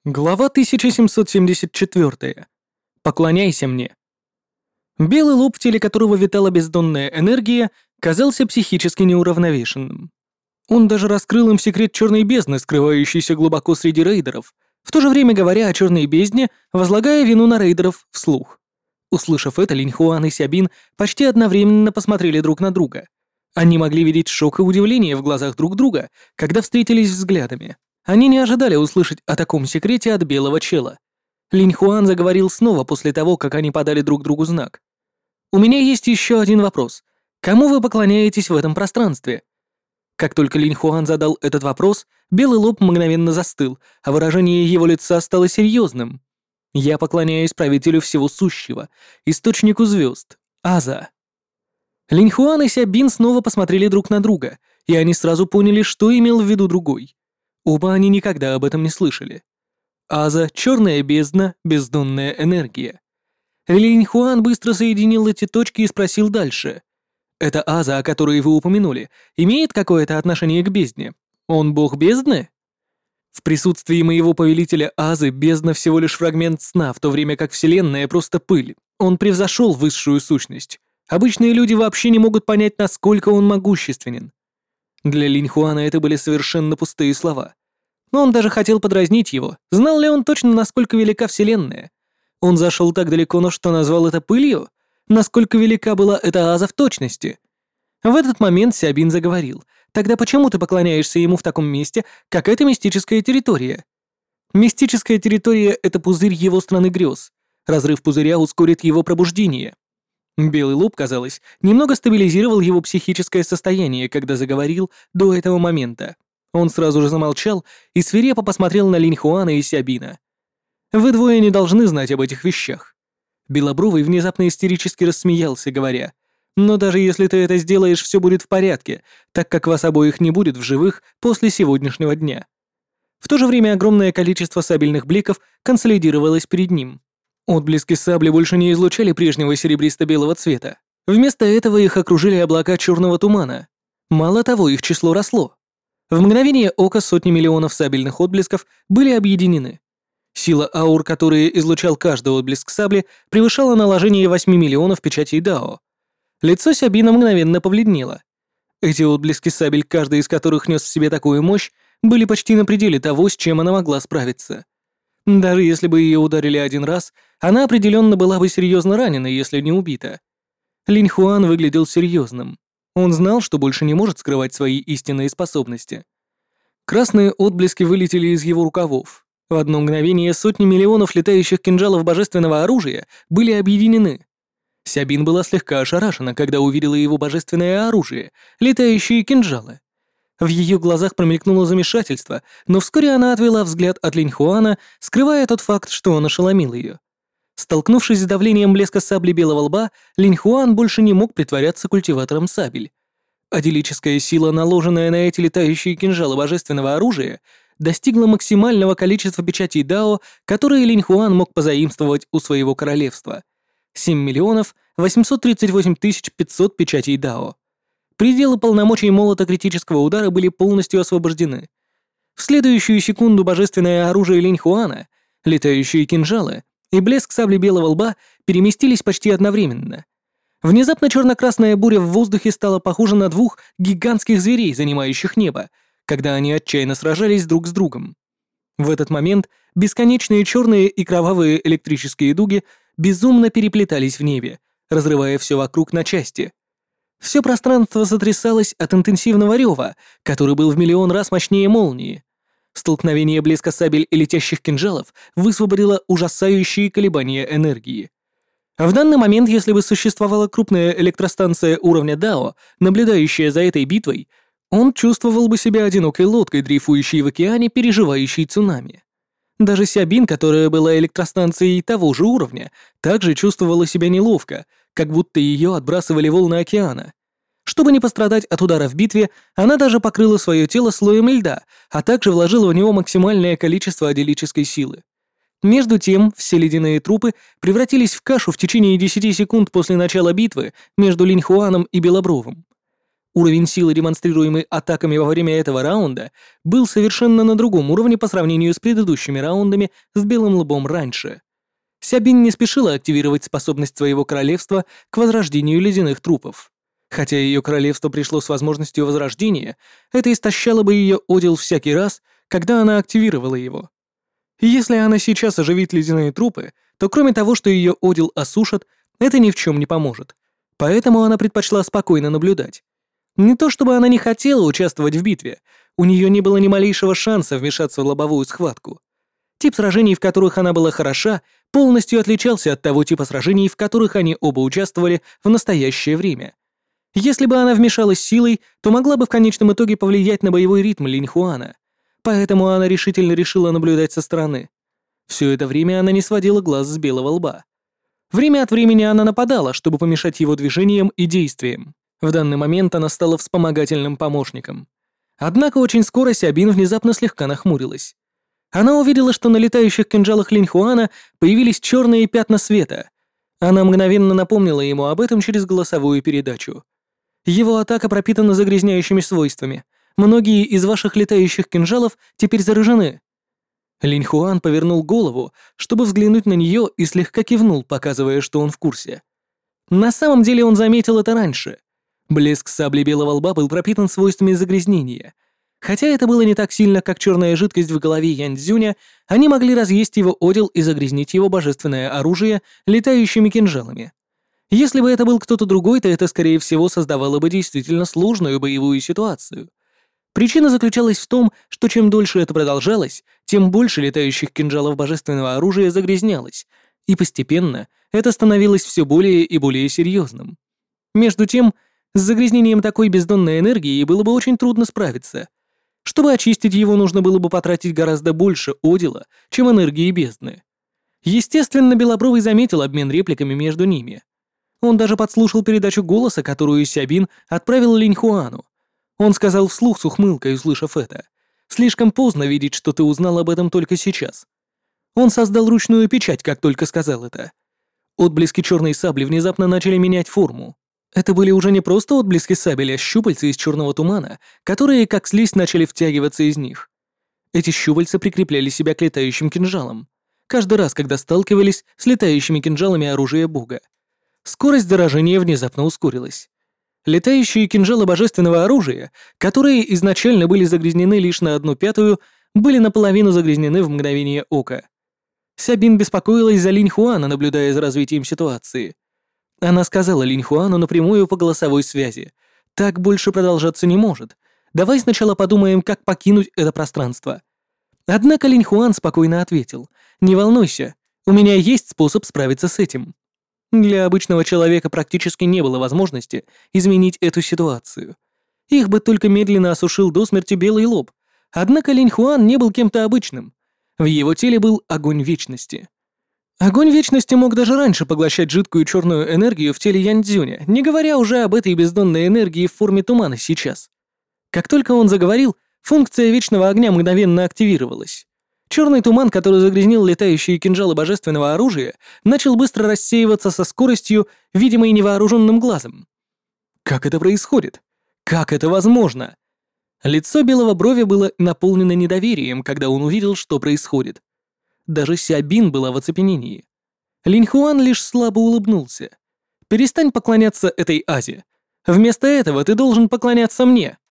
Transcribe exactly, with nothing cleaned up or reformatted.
Глава тысяча семьсот семьдесят четыре. Поклоняйся мне. Белый лоб, в теле которого витала бездонная энергия, казался психически неуравновешенным. Он даже раскрыл им секрет черной бездны, скрывающейся глубоко среди рейдеров, в то же время говоря о черной бездне, возлагая вину на рейдеров вслух. Услышав это, Линь Хуан и Сябин почти одновременно посмотрели друг на друга. Они могли видеть шок и удивление в глазах друг друга, когда встретились взглядами. Они не ожидали услышать о таком секрете от белого чела. Линь Хуан заговорил снова после того, как они подали друг другу знак. «У меня есть еще один вопрос. Кому вы поклоняетесь в этом пространстве?» Как только Линь Хуан задал этот вопрос, белый лоб мгновенно застыл, а выражение его лица стало серьезным. «Я поклоняюсь правителю всего сущего, источнику звезд, Аза». Линь Хуан и Сябин снова посмотрели друг на друга, и они сразу поняли, что имел в виду другой. Оба они никогда об этом не слышали. Аза — черная бездна, бездонная энергия. Линь Хуан быстро соединил эти точки и спросил дальше. «Это Аза, о которой вы упомянули, имеет какое-то отношение к бездне? Он бог бездны?» В присутствии моего повелителя Азы бездна всего лишь фрагмент сна, в то время как Вселенная просто пыль. Он превзошел высшую сущность. Обычные люди вообще не могут понять, насколько он могущественен. Для Линь Хуана это были совершенно пустые слова. Но он даже хотел подразнить его. Знал ли он точно, насколько велика Вселенная? Он зашел так далеко, но что назвал это пылью? Насколько велика была эта Аза в точности? В этот момент Сябин заговорил. «Тогда почему ты поклоняешься ему в таком месте, как эта мистическая территория?» «Мистическая территория — это пузырь его страны грез. Разрыв пузыря ускорит его пробуждение». Белый лоб, казалось, немного стабилизировал его психическое состояние, когда заговорил до этого момента. Он сразу же замолчал и свирепо посмотрел на Линь Хуана и Сябина. «Вы двое не должны знать об этих вещах». Белобровый внезапно истерически рассмеялся, говоря: «Но даже если ты это сделаешь, все будет в порядке, так как вас обоих не будет в живых после сегодняшнего дня». В то же время огромное количество сабельных бликов консолидировалось перед ним. Отблески сабли больше не излучали прежнего серебристо-белого цвета. Вместо этого их окружили облака черного тумана. Мало того, их число росло. В мгновение ока сотни миллионов сабельных отблесков были объединены. Сила аур, которые излучал каждый отблеск сабли, превышала наложение восьми миллионов печатей Дао. Лицо Сябина мгновенно побледнело. Эти отблески сабель, каждый из которых нес в себе такую мощь, были почти на пределе того, с чем она могла справиться. Даже если бы ее ударили один раз, она определенно была бы серьезно ранена, если не убита. Линь Хуан выглядел серьезным. Он знал, что больше не может скрывать свои истинные способности. Красные отблески вылетели из его рукавов. В одно мгновение сотни миллионов летающих кинжалов божественного оружия были объединены. Сябин была слегка ошарашена, когда увидела его божественное оружие, летающие кинжалы. В ее глазах промелькнуло замешательство, но вскоре она отвела взгляд от Линь Хуана, скрывая тот факт, что он ошеломил ее. Столкнувшись с давлением блеска сабли белого лба, Линь Хуан больше не мог притворяться культиватором сабель. Аделическая сила, наложенная на эти летающие кинжалы божественного оружия, достигла максимального количества печатей Дао, которые Линь Хуан мог позаимствовать у своего королевства. семь миллионов восемьсот тридцать восемь тысяч пятьсот печатей Дао. Пределы полномочий молота критического удара были полностью освобождены. В следующую секунду божественное оружие Линь Хуана, летающие кинжалы и блеск сабли белого лба переместились почти одновременно. Внезапно черно-красная буря в воздухе стала похожа на двух гигантских зверей, занимающих небо, когда они отчаянно сражались друг с другом. В этот момент бесконечные черные и кровавые электрические дуги безумно переплетались в небе, разрывая все вокруг на части. Все пространство сотрясалось от интенсивного рева, который был в миллион раз мощнее молнии. Столкновение блеска сабель и летящих кинжалов высвободило ужасающие колебания энергии. В данный момент, если бы существовала крупная электростанция уровня Дао, наблюдающая за этой битвой, он чувствовал бы себя одинокой лодкой, дрейфующей в океане, переживающей цунами. Даже Сябин, которая была электростанцией того же уровня, также чувствовала себя неловко, как будто ее отбрасывали волны океана. Чтобы не пострадать от удара в битве, она даже покрыла свое тело слоем льда, а также вложила в него максимальное количество аделической силы. Между тем, все ледяные трупы превратились в кашу в течение десяти секунд после начала битвы между Линь Хуаном и Белобровым. Уровень силы, демонстрируемый атаками во время этого раунда, был совершенно на другом уровне по сравнению с предыдущими раундами с Белым Лбом раньше. Сябин не спешила активировать способность своего королевства к возрождению ледяных трупов. Хотя ее королевство пришло с возможностью возрождения, это истощало бы ее одел всякий раз, когда она активировала его. Если она сейчас оживит ледяные трупы, то кроме того, что ее одел осушат, это ни в чем не поможет. Поэтому она предпочла спокойно наблюдать. Не то чтобы она не хотела участвовать в битве, у нее не было ни малейшего шанса вмешаться в лобовую схватку. Тип сражений, в которых она была хороша, полностью отличался от того типа сражений, в которых они оба участвовали в настоящее время. Если бы она вмешалась силой, то могла бы в конечном итоге повлиять на боевой ритм Линьхуана. Поэтому она решительно решила наблюдать со стороны. Все это время она не сводила глаз с Белого Лба. Время от времени она нападала, чтобы помешать его движениям и действиям. В данный момент она стала вспомогательным помощником. Однако очень скоро Сябин внезапно слегка нахмурилась. Она увидела, что на летающих кинжалах Линьхуана появились черные пятна света. Она мгновенно напомнила ему об этом через голосовую передачу. Его атака пропитана загрязняющими свойствами. Многие из ваших летающих кинжалов теперь заражены. Линьхуан повернул голову, чтобы взглянуть на нее, и слегка кивнул, показывая, что он в курсе. На самом деле он заметил это раньше. Блеск сабли Белого Лба был пропитан свойствами загрязнения. Хотя это было не так сильно, как черная жидкость в голове Янь-Дзюня, они могли разъесть его одел и загрязнить его божественное оружие летающими кинжалами. Если бы это был кто-то другой, то это, скорее всего, создавало бы действительно сложную боевую ситуацию. Причина заключалась в том, что чем дольше это продолжалось, тем больше летающих кинжалов божественного оружия загрязнялось, и постепенно это становилось все более и более серьезным. Между тем, с загрязнением такой бездонной энергии было бы очень трудно справиться. Чтобы очистить его, нужно было бы потратить гораздо больше одела, чем энергии бездны. Естественно, Белобровый заметил обмен репликами между ними. Он даже подслушал передачу голоса, которую Сябин отправил Линьхуану. Он сказал вслух с ухмылкой, услышав это: «Слишком поздно видеть, что ты узнал об этом только сейчас». Он создал ручную печать, как только сказал это. Отблески черной сабли внезапно начали менять форму. Это были уже не просто отблески сабель, а щупальца из черного тумана, которые, как слизь, начали втягиваться из них. Эти щупальца прикрепляли себя к летающим кинжалам. Каждый раз, когда сталкивались с летающими кинжалами оружия бога. Скорость заражения внезапно ускорилась. Летающие кинжалы божественного оружия, которые изначально были загрязнены лишь на одну пятую, были наполовину загрязнены в мгновение ока. Сябин беспокоилась за Линьхуана, наблюдая за развитием ситуации. Она сказала Линьхуану напрямую по голосовой связи: «Так больше продолжаться не может. Давай сначала подумаем, как покинуть это пространство». Однако Линьхуан спокойно ответил: «Не волнуйся, у меня есть способ справиться с этим». Для обычного человека практически не было возможности изменить эту ситуацию. Их бы только медленно осушил до смерти Белый Лоб. Однако Линьхуан не был кем-то обычным. В его теле был огонь вечности. Огонь вечности мог даже раньше поглощать жидкую черную энергию в теле Янь-Дзюня, не говоря уже об этой бездонной энергии в форме тумана сейчас. Как только он заговорил, функция вечного огня мгновенно активировалась. Черный туман, который загрязнил летающие кинжалы божественного оружия, начал быстро рассеиваться со скоростью, видимой невооруженным глазом. Как это происходит? Как это возможно? Лицо Белого Брови было наполнено недоверием, когда он увидел, что происходит. Даже Сябин была в оцепенении. Линьхуан лишь слабо улыбнулся. «Перестань поклоняться этой Азе. Вместо этого ты должен поклоняться мне».